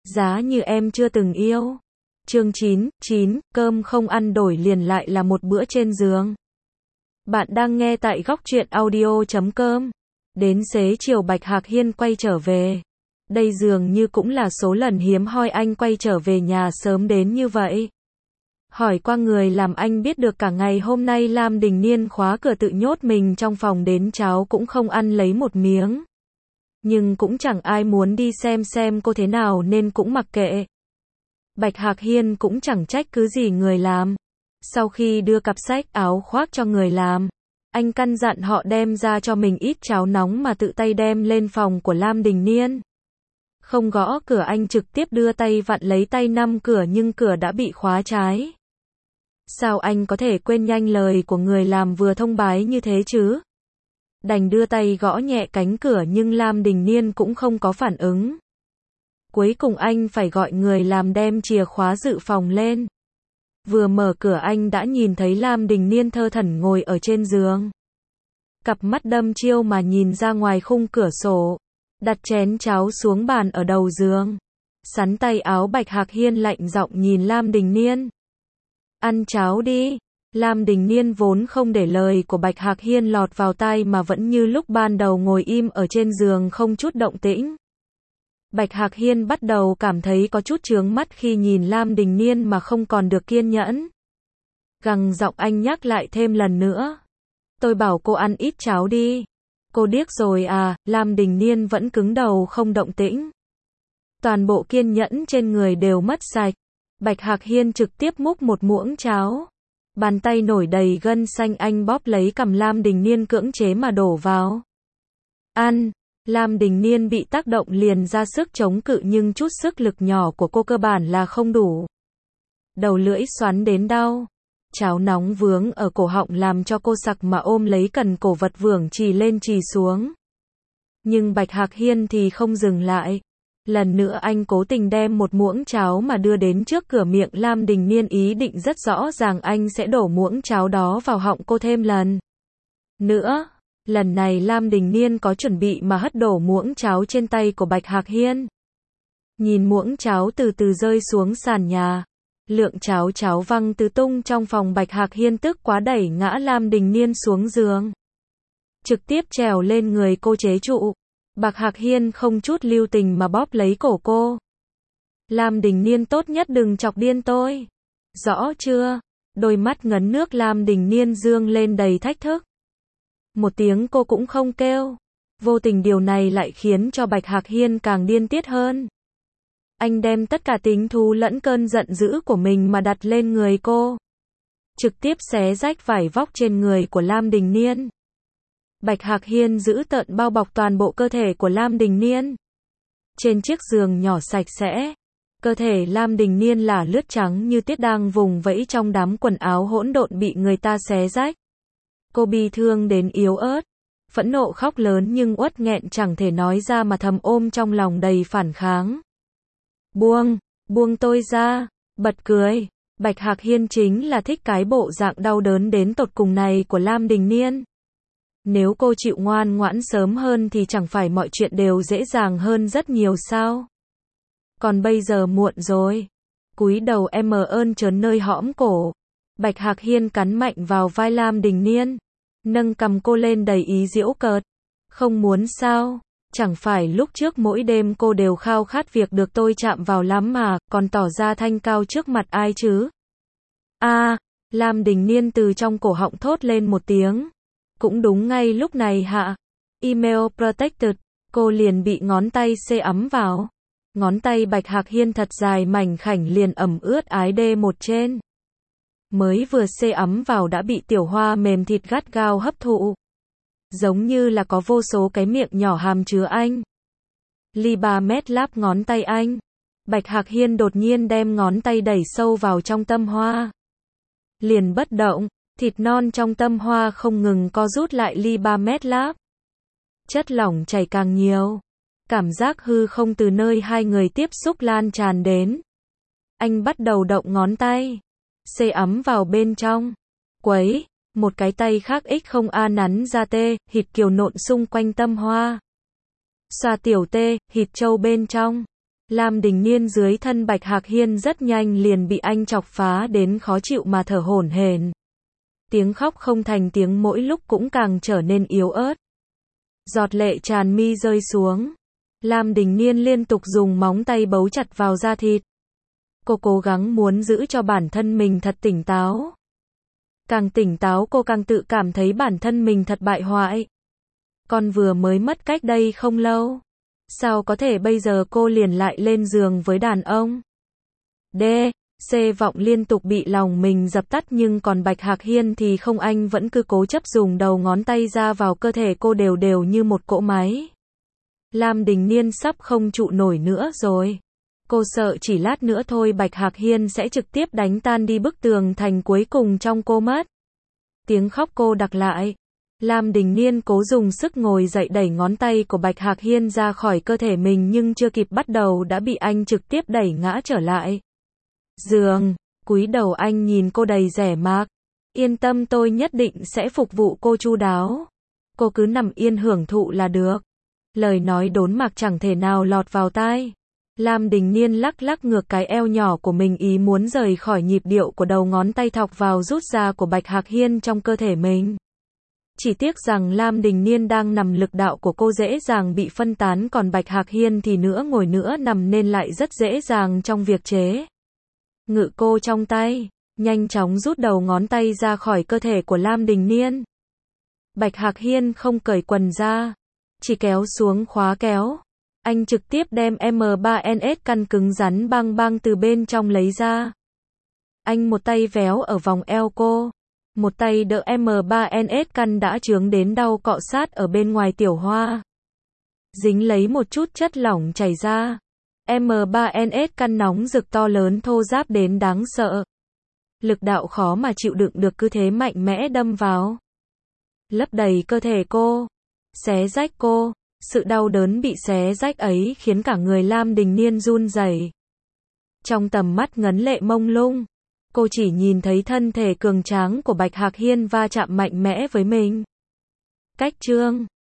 Giá như em chưa từng yêu. Chương 9, cơm không ăn đổi liền lại là một bữa trên giường. Bạn đang nghe tại góc truyện audio.com. Đến xế chiều Bạch Hạc Hiên quay trở về. Đây dường như cũng là số lần hiếm hoi anh quay trở về nhà sớm đến như vậy. Hỏi qua người làm anh biết được cả ngày hôm nay Lam Đình Niên khóa cửa tự nhốt mình trong phòng đến cháo cũng không ăn lấy một miếng. Nhưng cũng chẳng ai muốn đi xem cô thế nào nên cũng mặc kệ. Bạch Hạc Hiên cũng chẳng trách cứ gì người làm. Sau khi đưa cặp sách áo khoác cho người làm, anh căn dặn họ đem ra cho mình ít cháo nóng mà tự tay đem lên phòng của Lam Đình Niên. Không gõ cửa anh trực tiếp đưa tay vặn lấy tay nắm cửa nhưng cửa đã bị khóa trái. Sao anh có thể quên nhanh lời của người làm vừa thông báo như thế chứ? Đành đưa tay gõ nhẹ cánh cửa nhưng Lam Đình Niên cũng không có phản ứng. Cuối cùng anh phải gọi người làm đem chìa khóa dự phòng lên. Vừa mở cửa anh đã nhìn thấy Lam Đình Niên thơ thẩn ngồi ở trên giường. Cặp mắt đăm chiêu mà nhìn ra ngoài khung cửa sổ. Đặt chén cháo xuống bàn ở đầu giường. Sắn tay áo Bạch Hạc Hiên lạnh giọng nhìn Lam Đình Niên. Ăn cháo đi. Lam Đình Niên vốn không để lời của Bạch Hạc Hiên lọt vào tai mà vẫn như lúc ban đầu ngồi im ở trên giường không chút động tĩnh. Bạch Hạc Hiên bắt đầu cảm thấy có chút chướng mắt khi nhìn Lam Đình Niên mà không còn được kiên nhẫn. Gằn giọng anh nhắc lại thêm lần nữa. Tôi bảo cô ăn ít cháo đi. Cô điếc rồi à? Lam Đình Niên vẫn cứng đầu không động tĩnh. Toàn bộ kiên nhẫn trên người đều mất sạch. Bạch Hạc Hiên trực tiếp múc một muỗng cháo. Bàn tay nổi đầy gân xanh anh bóp lấy cằm Lam Đình Niên cưỡng chế mà đổ vào. Ăn. Lam Đình Niên bị tác động liền ra sức chống cự nhưng chút sức lực nhỏ của cô cơ bản là không đủ. Đầu lưỡi xoắn đến đau. Cháo nóng vướng ở cổ họng làm cho cô sặc mà ôm lấy cần cổ vật vưởng chì lên chì xuống. Nhưng Bạch Hạc Hiên thì không dừng lại. Lần nữa anh cố tình đem một muỗng cháo mà đưa đến trước cửa miệng Lam Đình Niên ý định rất rõ ràng anh sẽ đổ muỗng cháo đó vào họng cô thêm lần nữa. Lần này Lam Đình Niên có chuẩn bị mà hất đổ muỗng cháo trên tay của Bạch Hạc Hiên. Nhìn muỗng cháo từ từ rơi xuống sàn nhà. Lượng cháo văng tứ tung trong phòng Bạch Hạc Hiên tức quá đẩy ngã Lam Đình Niên xuống giường. Trực tiếp trèo lên người cô chế trụ. Bạch Hạc Hiên không chút lưu tình mà bóp lấy cổ cô. Lam Đình Niên tốt nhất đừng chọc điên tôi. Rõ chưa? Đôi mắt ngấn nước Lam Đình Niên dương lên đầy thách thức. Một tiếng cô cũng không kêu. Vô tình điều này lại khiến cho Bạch Hạc Hiên càng điên tiết hơn. Anh đem tất cả tính thú lẫn cơn giận dữ của mình mà đặt lên người cô. Trực tiếp xé rách vải vóc trên người của Lam Đình Niên. Bạch Hạc Hiên giữ tợn bao bọc toàn bộ cơ thể của Lam Đình Niên. Trên chiếc giường nhỏ sạch sẽ, cơ thể Lam Đình Niên là lướt trắng như tiết đang vùng vẫy trong đám quần áo hỗn độn bị người ta xé rách. Cô bi thương đến yếu ớt, phẫn nộ khóc lớn nhưng uất nghẹn chẳng thể nói ra mà thầm ôm trong lòng đầy phản kháng. Buông tôi ra, bật cười. Bạch Hạc Hiên chính là thích cái bộ dạng đau đớn đến tột cùng này của Lam Đình Niên. Nếu cô chịu ngoan ngoãn sớm hơn thì chẳng phải mọi chuyện đều dễ dàng hơn rất nhiều sao? Còn bây giờ muộn rồi. Cúi đầu em ơn trớn nơi hõm cổ. Bạch Hạc Hiên cắn mạnh vào vai Lam Đình Niên. Nâng cằm cô lên đầy ý giễu cợt. Không muốn sao? Chẳng phải lúc trước mỗi đêm cô đều khao khát việc được tôi chạm vào lắm mà, còn tỏ ra thanh cao trước mặt ai chứ? Lam Đình Niên từ trong cổ họng thốt lên một tiếng. Cũng đúng ngay lúc này hạ. Email protected. Cô liền bị ngón tay xê ấm vào. Ngón tay Bạch Hạc Hiên thật dài mảnh khảnh liền ẩm ướt ái đê một trên. Mới vừa xê ấm vào đã bị tiểu hoa mềm thịt gắt gao hấp thụ. Giống như là có vô số cái miệng nhỏ hàm chứa anh. Ly 3 mét láp ngón tay anh. Bạch Hạc Hiên đột nhiên đem ngón tay đẩy sâu vào trong tâm hoa. Liền bất động. Thịt non trong tâm hoa không ngừng co rút lại ly 3 mét láp. Chất lỏng chảy càng nhiều. Cảm giác hư không từ nơi hai người tiếp xúc lan tràn đến. Anh bắt đầu động ngón tay. Xê ấm vào bên trong. Quấy. Một cái tay khác không nắn ra tê, hít kiều nộn xung quanh tâm hoa. Xoa tiểu tê, hít trâu bên trong. Lam Đình Niên dưới thân Bạch Hạc Hiên rất nhanh liền bị anh chọc phá đến khó chịu mà thở hổn hển. Tiếng khóc không thành tiếng mỗi lúc cũng càng trở nên yếu ớt. Giọt lệ tràn mi rơi xuống. Lam Đình Niên liên tục dùng móng tay bấu chặt vào da thịt. Cô cố gắng muốn giữ cho bản thân mình thật tỉnh táo. Càng tỉnh táo cô càng tự cảm thấy bản thân mình thật bại hoại. Con vừa mới mất cách đây không lâu. Sao có thể bây giờ cô liền lại lên giường với đàn ông? D. C vọng liên tục bị lòng mình dập tắt nhưng còn Bạch Hạc Hiên thì không, anh vẫn cứ cố chấp dùng đầu ngón tay ra vào cơ thể cô đều đều như một cỗ máy. Lam Đình Niên sắp không trụ nổi nữa rồi. Cô sợ chỉ lát nữa thôi Bạch Hạc Hiên sẽ trực tiếp đánh tan đi bức tường thành cuối cùng trong cô mất. Tiếng khóc cô đặc lại. Lam Đình Niên cố dùng sức ngồi dậy đẩy ngón tay của Bạch Hạc Hiên ra khỏi cơ thể mình nhưng chưa kịp bắt đầu đã bị anh trực tiếp đẩy ngã trở lại. Giường, cúi đầu anh nhìn cô đầy rẻ mạc. Yên tâm, tôi nhất định sẽ phục vụ cô chu đáo. Cô cứ nằm yên hưởng thụ là được. Lời nói đốn mạc chẳng thể nào lọt vào tai. Lam Đình Niên lắc lắc ngược cái eo nhỏ của mình ý muốn rời khỏi nhịp điệu của đầu ngón tay thọc vào rút ra của Bạch Hạc Hiên trong cơ thể mình. Chỉ tiếc rằng Lam Đình Niên đang nằm lực đạo của cô dễ dàng bị phân tán còn Bạch Hạc Hiên thì nữa ngồi nữa nằm nên lại rất dễ dàng trong việc chế ngự cô trong tay. Nhanh chóng rút đầu ngón tay ra khỏi cơ thể của Lam Đình Niên. Bạch Hạc Hiên không cởi quần ra, chỉ kéo xuống khóa kéo. Anh trực tiếp đem M3NS căn cứng rắn băng băng từ bên trong lấy ra. Anh một tay véo ở vòng eo cô, một tay đỡ M3NS căn đã chướng đến đau cọ sát ở bên ngoài tiểu hoa. Dính lấy một chút chất lỏng chảy ra. M3NS căn nóng rực to lớn thô ráp đến đáng sợ. Lực đạo khó mà chịu đựng được cứ thế mạnh mẽ đâm vào. Lấp đầy cơ thể cô, xé rách cô. Sự đau đớn bị xé rách ấy khiến cả người Lam Đình Niên run rẩy. Trong tầm mắt ngấn lệ mông lung, cô chỉ nhìn thấy thân thể cường tráng của Bạch Hạc Hiên va chạm mạnh mẽ với mình. Cách chương